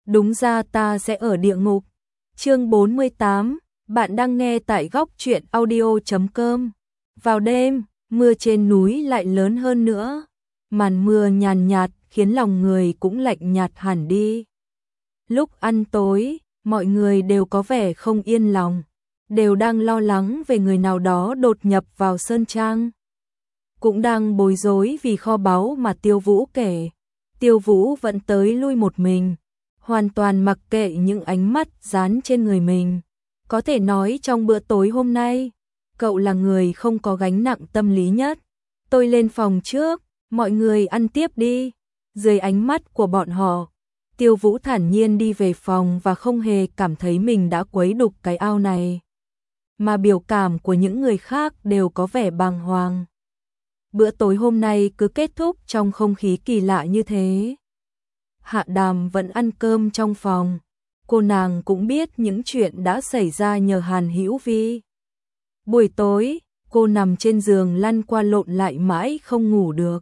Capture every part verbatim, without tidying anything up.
Đúng ra ta sẽ ở địa ngục. Chương bốn mươi tám, bạn đang nghe tại góc truyện audio chấm com. Vào đêm, mưa trên núi lại lớn hơn nữa. Màn mưa nhàn nhạt khiến lòng người cũng lạnh nhạt hẳn đi. Lúc ăn tối, mọi người đều có vẻ không yên lòng, đều đang lo lắng về người nào đó đột nhập vào sơn trang. Cũng đang bối rối vì kho báu mà Tiêu Vũ kể. Tiêu Vũ vẫn tới lui một mình, hoàn toàn mặc kệ những ánh mắt dán trên người mình. Có thể nói trong bữa tối hôm nay, cậu là người không có gánh nặng tâm lý nhất. Tôi lên phòng trước, mọi người ăn tiếp đi. Dưới ánh mắt của bọn họ, Tiêu Vũ thản nhiên đi về phòng và không hề cảm thấy mình đã quấy đục cái ao này. Mà biểu cảm của những người khác đều có vẻ bàng hoàng. Bữa tối hôm nay cứ kết thúc trong không khí kỳ lạ như thế. Hạ Đàm vẫn ăn cơm trong phòng. Cô nàng cũng biết những chuyện đã xảy ra nhờ Hàn Hữu Vi. Buổi tối, cô nằm trên giường lăn qua lộn lại mãi không ngủ được.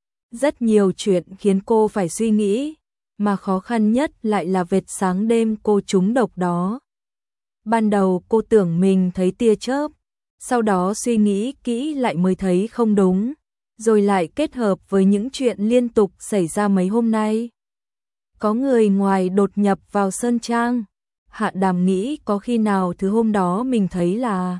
Rất nhiều chuyện khiến cô phải suy nghĩ, mà khó khăn nhất lại là vệt sáng đêm cô trúng độc đó. Ban đầu cô tưởng mình thấy tia chớp, sau đó suy nghĩ kỹ lại mới thấy không đúng, rồi lại kết hợp với những chuyện liên tục xảy ra mấy hôm nay. Có người ngoài đột nhập vào sơn trang. Hạ Đàm nghĩ có khi nào thứ hôm đó mình thấy là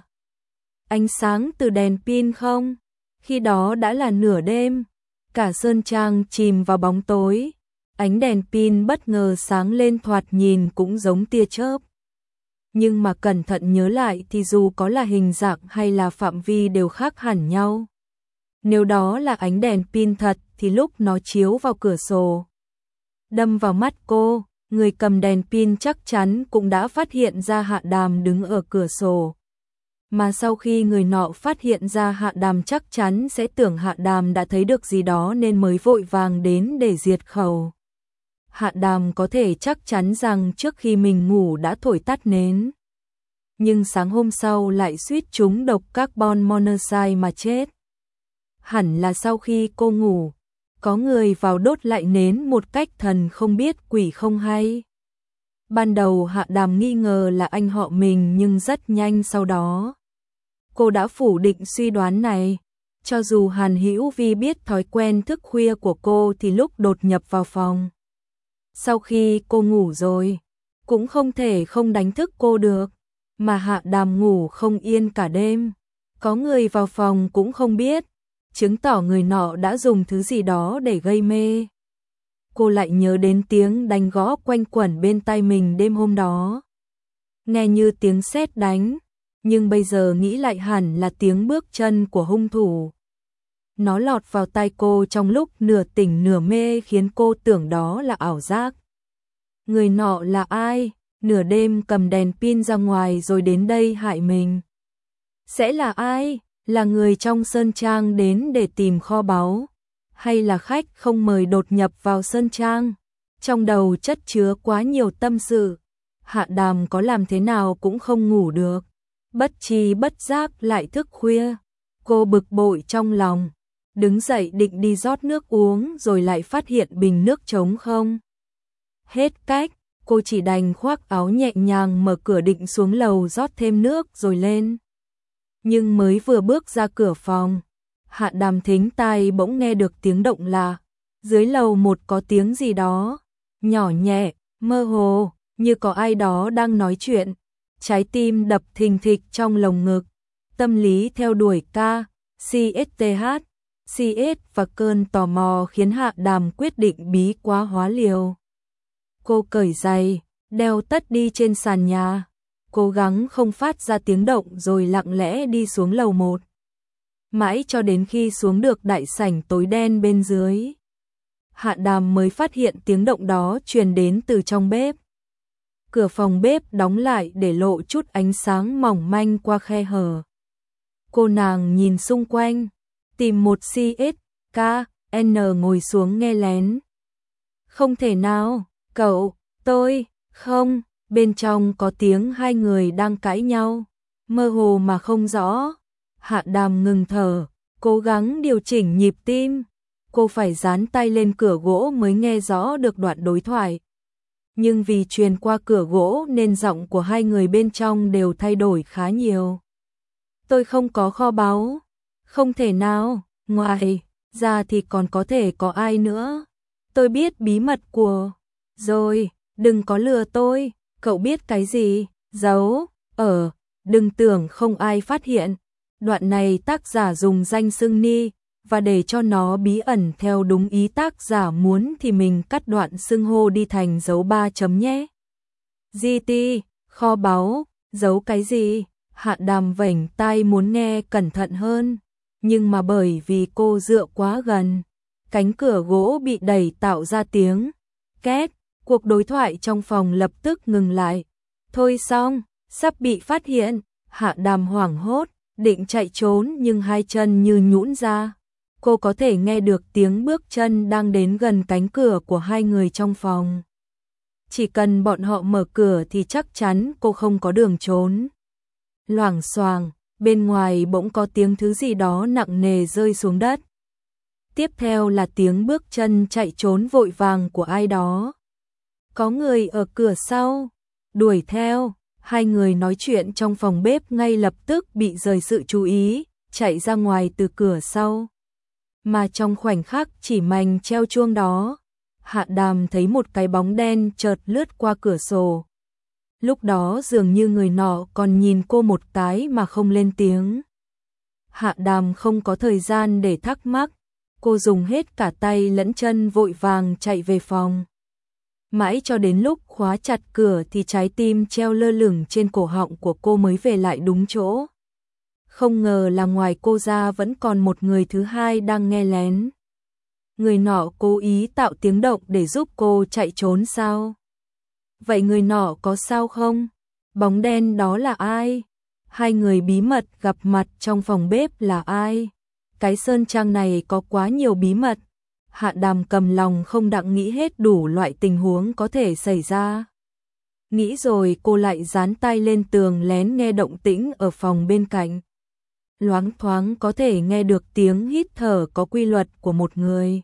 ánh sáng từ đèn pin không? Khi đó đã là nửa đêm, cả sơn trang chìm vào bóng tối, ánh đèn pin bất ngờ sáng lên thoạt nhìn cũng giống tia chớp. Nhưng mà cẩn thận nhớ lại thì dù có là hình dạng hay là phạm vi đều khác hẳn nhau. Nếu đó là ánh đèn pin thật thì lúc nó chiếu vào cửa sổ, đâm vào mắt cô, người cầm đèn pin chắc chắn cũng đã phát hiện ra Hạ Đàm đứng ở cửa sổ. Mà sau khi người nọ phát hiện ra Hạ Đàm chắc chắn sẽ tưởng Hạ Đàm đã thấy được gì đó nên mới vội vàng đến để diệt khẩu. Hạ Đàm có thể chắc chắn rằng trước khi mình ngủ đã thổi tắt nến. Nhưng sáng hôm sau lại suýt trúng độc carbon monoxide mà chết. Hẳn là sau khi cô ngủ, có người vào đốt lại nến một cách thần không biết quỷ không hay. Ban đầu Hạ Đàm nghi ngờ là anh họ mình, nhưng rất nhanh sau đó cô đã phủ định suy đoán này. Cho dù Hàn Hữu Vi biết thói quen thức khuya của cô thì lúc đột nhập vào phòng, sau khi cô ngủ rồi, cũng không thể không đánh thức cô được. Mà Hạ Đàm ngủ không yên cả đêm, có người vào phòng cũng không biết, chứng tỏ người nọ đã dùng thứ gì đó để gây mê. Cô lại nhớ đến tiếng đánh gõ quanh quẩn bên tai mình đêm hôm đó. Nghe như tiếng sét đánh, nhưng bây giờ nghĩ lại hẳn là tiếng bước chân của hung thủ. Nó lọt vào tai cô trong lúc nửa tỉnh nửa mê khiến cô tưởng đó là ảo giác. Người nọ là ai? Nửa đêm cầm đèn pin ra ngoài rồi đến đây hại mình. Sẽ là ai? Là người trong sơn trang đến để tìm kho báu? Hay là khách không mời đột nhập vào sơn trang? Trong đầu chất chứa quá nhiều tâm sự. Hạ Đàm có làm thế nào cũng không ngủ được. Bất tri bất giác lại thức khuya. Cô bực bội trong lòng, đứng dậy định đi rót nước uống rồi lại phát hiện bình nước trống không. Hết cách, cô chỉ đành khoác áo nhẹ nhàng mở cửa định xuống lầu rót thêm nước rồi lên. Nhưng mới vừa bước ra cửa phòng, Hạ Đàm thính tai bỗng nghe được tiếng động lạ. Dưới lầu một có tiếng gì đó, nhỏ nhẹ, mơ hồ, như có ai đó đang nói chuyện. Trái tim đập thình thịch trong lồng ngực, tâm lý theo đuổi ca, xê ét tê hát, xê ét và cơn tò mò khiến Hạ Đàm quyết định bí quá hóa liều. Cô cởi giày, đeo tất đi trên sàn nhà, cố gắng không phát ra tiếng động rồi lặng lẽ đi xuống lầu một. Mãi cho đến khi xuống được đại sảnh tối đen bên dưới, Hạ Đàm mới phát hiện tiếng động đó truyền đến từ trong bếp. Cửa phòng bếp đóng lại để lộ chút ánh sáng mỏng manh qua khe hở. Cô nàng nhìn xung quanh, tìm một xê ét ca en ngồi xuống nghe lén. Không thể nào, cậu, tôi, không, bên trong có tiếng hai người đang cãi nhau, mơ hồ mà không rõ. Hạ Đàm ngừng thở, cố gắng điều chỉnh nhịp tim. Cô phải dán tay lên cửa gỗ mới nghe rõ được đoạn đối thoại. nhưng vì truyền qua cửa gỗ nên giọng của hai người bên trong đều thay đổi khá nhiều. Tôi không có kho báu. Không thể nào, ngoài ra thì còn có thể có ai nữa. Tôi biết bí mật của... Rồi, đừng có lừa tôi, cậu biết cái gì? Giấu, ở, đừng tưởng không ai phát hiện. Đoạn này tác giả dùng danh xưng Ni, và để cho nó bí ẩn theo đúng ý tác giả muốn thì mình cắt đoạn xưng hô đi thành dấu ba chấm nhé. giê tê, kho báu, giấu cái gì? Hạ Đàm vểnh tai muốn nghe cẩn thận hơn, nhưng mà bởi vì cô dựa quá gần, cánh cửa gỗ bị đẩy tạo ra tiếng két, cuộc đối thoại trong phòng lập tức ngừng lại. Thôi xong, sắp bị phát hiện, Hạ Đàm hoảng hốt, định chạy trốn nhưng hai chân như nhũn ra. Cô có thể nghe được tiếng bước chân đang đến gần cánh cửa của hai người trong phòng. Chỉ cần bọn họ mở cửa thì chắc chắn cô không có đường trốn. Loảng xoảng, bên ngoài bỗng có tiếng thứ gì đó nặng nề rơi xuống đất. Tiếp theo là tiếng bước chân chạy trốn vội vàng của ai đó. Có người ở cửa sau, đuổi theo, hai người nói chuyện trong phòng bếp ngay lập tức bị rời sự chú ý, chạy ra ngoài từ cửa sau. Mà trong khoảnh khắc chỉ mành treo chuông đó, Hạ Đàm thấy một cái bóng đen chợt lướt qua cửa sổ. Lúc đó dường như người nọ còn nhìn cô một cái mà không lên tiếng. Hạ Đàm không có thời gian để thắc mắc, cô dùng hết cả tay lẫn chân vội vàng chạy về phòng. Mãi cho đến lúc khóa chặt cửa thì trái tim treo lơ lửng trên cổ họng của cô mới về lại đúng chỗ. Không ngờ là ngoài cô ra vẫn còn một người thứ hai đang nghe lén. Người nọ cố ý tạo tiếng động để giúp cô chạy trốn sao? Vậy người nọ có sao không? Bóng đen đó là ai? Hai người bí mật gặp mặt trong phòng bếp là ai? Cái sơn trang này có quá nhiều bí mật. Hạ Đàm cầm lòng không đặng nghĩ hết đủ loại tình huống có thể xảy ra. Nghĩ rồi cô lại dán tay lên tường lén nghe động tĩnh ở phòng bên cạnh. Loáng thoáng có thể nghe được tiếng hít thở có quy luật của một người.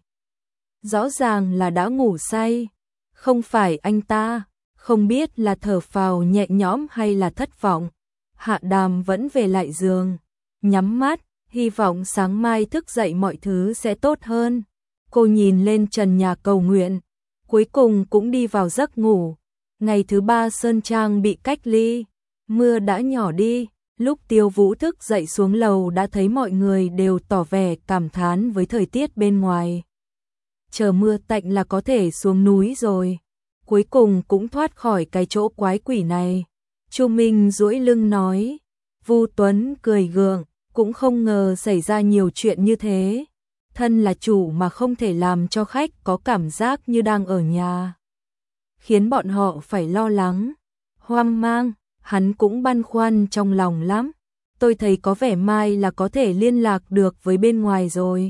Rõ ràng là đã ngủ say. Không phải anh ta, không biết là thở phào nhẹ nhõm hay là thất vọng. Hạ Đàm vẫn về lại giường, nhắm mắt, hy vọng sáng mai thức dậy mọi thứ sẽ tốt hơn. Cô nhìn lên trần nhà cầu nguyện, cuối cùng cũng đi vào giấc ngủ. Ngày thứ ba sơn trang bị cách ly, mưa đã nhỏ đi. Lúc Tiêu Vũ thức dậy xuống lầu đã thấy mọi người đều tỏ vẻ cảm thán với thời tiết bên ngoài. Chờ mưa tạnh là có thể xuống núi rồi. Cuối cùng cũng thoát khỏi cái chỗ quái quỷ này. Chu Minh duỗi lưng nói. Vu Tuấn cười gượng, cũng không ngờ xảy ra nhiều chuyện như thế. Thân là chủ mà không thể làm cho khách có cảm giác như đang ở nhà, khiến bọn họ phải lo lắng, hoang mang. Hắn cũng băn khoăn trong lòng lắm. Tôi thấy có vẻ mai là có thể liên lạc được với bên ngoài rồi.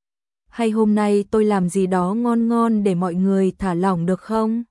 Hay hôm nay tôi làm gì đó ngon ngon để mọi người thả lỏng được không?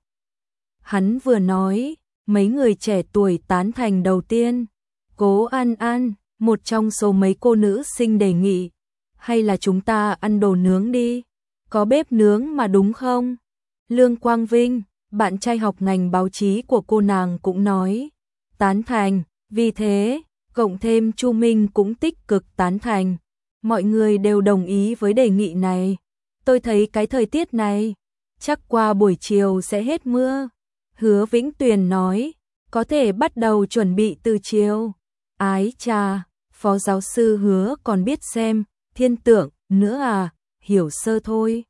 Hắn vừa nói, mấy người trẻ tuổi tán thành đầu tiên. Cố An An, một trong số mấy cô nữ sinh đề nghị. Hay là chúng ta ăn đồ nướng đi? Có bếp nướng mà đúng không? Lương Quang Vinh, bạn trai học ngành báo chí của cô nàng cũng nói. Tán thành, vì thế, cộng thêm Chu Minh cũng tích cực tán thành. Mọi người đều đồng ý với đề nghị này. Tôi thấy cái thời tiết này, chắc qua buổi chiều sẽ hết mưa. Hứa Vĩnh Tuyền nói, có thể bắt đầu chuẩn bị từ chiều. Ái chà, phó giáo sư Hứa còn biết xem, thiên tượng, nữa à, hiểu sơ thôi.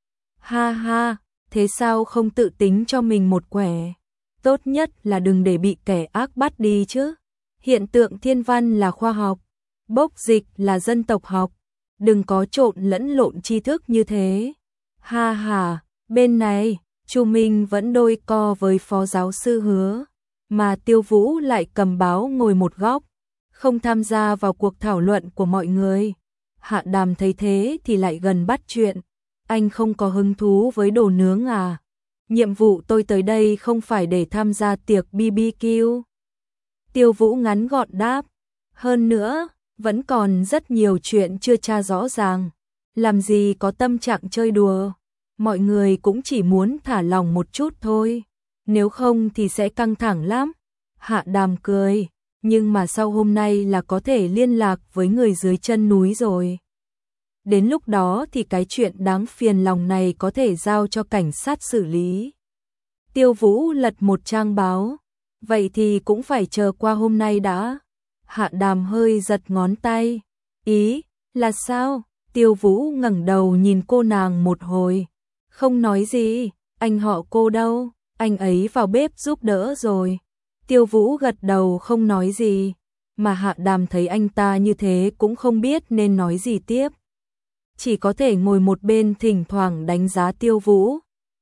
Ha ha, thế sao không tự tính cho mình một quẻ? Tốt nhất là đừng để bị kẻ ác bắt đi chứ. Hiện tượng thiên văn là khoa học, bốc dịch là dân tộc học. Đừng có trộn lẫn lộn tri thức như thế. Ha ha, bên này, Chu Minh vẫn đôi co với phó giáo sư Hứa, mà Tiêu Vũ lại cầm báo ngồi một góc, không tham gia vào cuộc thảo luận của mọi người. Hạ Đàm thấy thế thì lại gần bắt chuyện. Anh không có hứng thú với đồ nướng à? Nhiệm vụ tôi tới đây không phải để tham gia tiệc bê bê quy. Tiêu Vũ ngắn gọn đáp. Hơn nữa, vẫn còn rất nhiều chuyện chưa tra rõ ràng. Làm gì có tâm trạng chơi đùa. Mọi người cũng chỉ muốn thả lỏng một chút thôi. nếu không thì sẽ căng thẳng lắm. Hạ Đàm cười, nhưng mà sau hôm nay là có thể liên lạc với người dưới chân núi rồi. Đến lúc đó thì cái chuyện đáng phiền lòng này có thể giao cho cảnh sát xử lý. Tiêu Vũ lật một trang báo, vậy thì cũng phải chờ qua hôm nay đã. Hạ Đàm hơi giật ngón tay, ý là sao? Tiêu Vũ ngẩng đầu nhìn cô nàng một hồi, không nói gì. Anh họ cô đâu? Anh ấy vào bếp giúp đỡ rồi. Tiêu Vũ gật đầu không nói gì, mà Hạ Đàm thấy anh ta như thế cũng không biết nên nói gì tiếp. Chỉ có thể ngồi một bên thỉnh thoảng đánh giá Tiêu Vũ.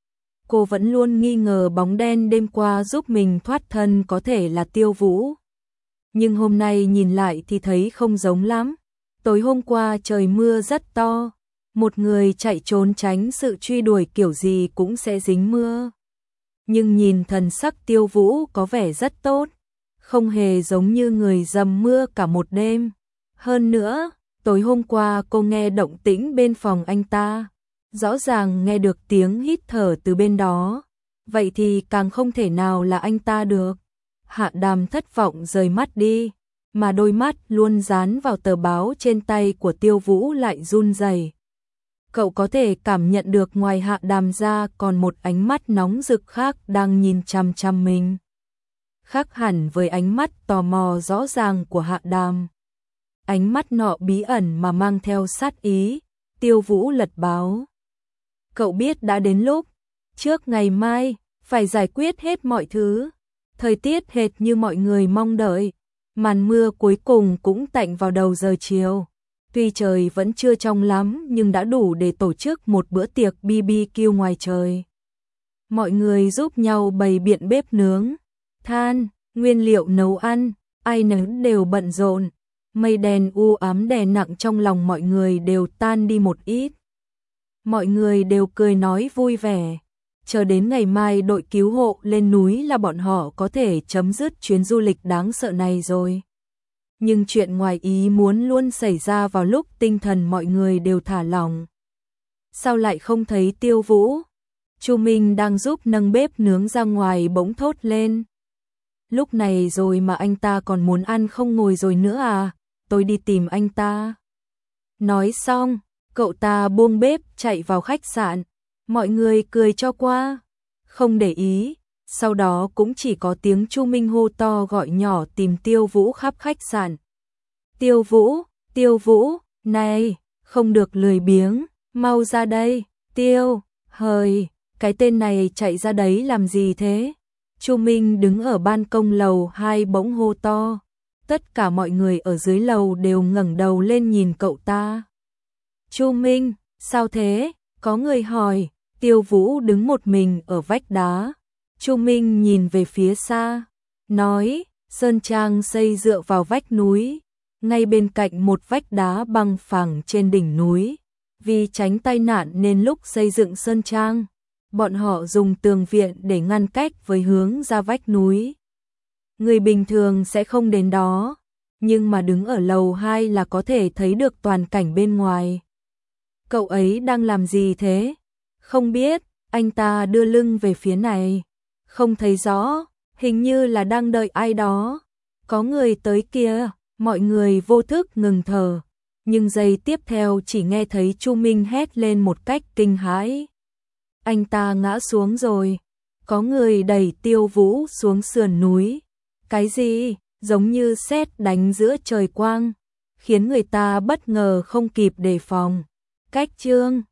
Cô vẫn luôn nghi ngờ bóng đen đêm qua giúp mình thoát thân có thể là Tiêu Vũ. Nhưng hôm nay nhìn lại thì thấy không giống lắm. Tối hôm qua trời mưa rất to, một người chạy trốn tránh sự truy đuổi kiểu gì cũng sẽ dính mưa. Nhưng nhìn thần sắc Tiêu Vũ có vẻ rất tốt, không hề giống như người dầm mưa cả một đêm. Hơn nữa, tối hôm qua cô nghe động tĩnh bên phòng anh ta, rõ ràng nghe được tiếng hít thở từ bên đó, vậy thì càng không thể nào là anh ta được. Hạ Đàm thất vọng rời mắt đi, mà đôi mắt luôn dán vào tờ báo trên tay của Tiêu Vũ lại run rẩy. Cậu có thể cảm nhận được ngoài Hạ Đàm ra còn một ánh mắt nóng rực khác đang nhìn chằm chằm mình. Khác hẳn với ánh mắt tò mò rõ ràng của Hạ Đàm. Ánh mắt nọ bí ẩn mà mang theo sát ý. Tiêu Vũ lật báo. Cậu biết đã đến lúc, trước ngày mai, phải giải quyết hết mọi thứ. Thời tiết hệt như mọi người mong đợi. Màn mưa cuối cùng cũng tạnh vào đầu giờ chiều. Tuy trời vẫn chưa trong lắm nhưng đã đủ để tổ chức một bữa tiệc bê bê quy ngoài trời. Mọi người giúp nhau bày biện bếp nướng, than, nguyên liệu nấu ăn, ai nấy đều bận rộn. Mây đen u ám đè nặng trong lòng mọi người đều tan đi một ít. Mọi người đều cười nói vui vẻ. Chờ đến ngày mai đội cứu hộ lên núi là bọn họ có thể chấm dứt chuyến du lịch đáng sợ này rồi. Nhưng chuyện ngoài ý muốn luôn xảy ra vào lúc tinh thần mọi người đều thả lỏng. Sao lại không thấy Tiêu Vũ? Chu Minh đang giúp nâng bếp nướng ra ngoài bỗng thốt lên. Lúc này rồi mà anh ta còn muốn ăn không ngồi rồi nữa à? Tôi đi tìm anh ta. Nói xong, cậu ta buông bếp chạy vào khách sạn. Mọi người cười cho qua, không để ý. Sau đó cũng chỉ có tiếng Chu Minh hô to gọi nhỏ tìm Tiêu Vũ khắp khách sạn. Tiêu Vũ, Tiêu Vũ, này, không được lười biếng, mau ra đây. Tiêu, hời, cái tên này chạy ra đấy làm gì thế? Chu Minh đứng ở ban công lầu hai bỗng hô to. Tất cả mọi người ở dưới lầu đều ngẩng đầu lên nhìn cậu ta. Chu Minh, sao thế? Có người hỏi. Tiêu Vũ đứng một mình ở vách đá. Chu Minh nhìn về phía xa, nói, sơn trang xây dựa vào vách núi, ngay bên cạnh một vách đá bằng phẳng trên đỉnh núi. Vì tránh tai nạn nên lúc xây dựng sơn trang, bọn họ dùng tường viện để ngăn cách với hướng ra vách núi. Người bình thường sẽ không đến đó, nhưng mà đứng ở lầu hai là có thể thấy được toàn cảnh bên ngoài. Cậu ấy đang làm gì thế? Không biết, anh ta đưa lưng về phía này. Không thấy rõ, hình như là đang đợi ai đó. Có người tới kìa, mọi người vô thức ngừng thở. Nhưng giây tiếp theo chỉ nghe thấy Chu Minh hét lên một cách kinh hãi. Anh ta ngã xuống rồi. Có người đẩy Tiêu Vũ xuống sườn núi. Cái gì? Giống như sét đánh giữa trời quang, khiến người ta bất ngờ không kịp đề phòng. Cách chương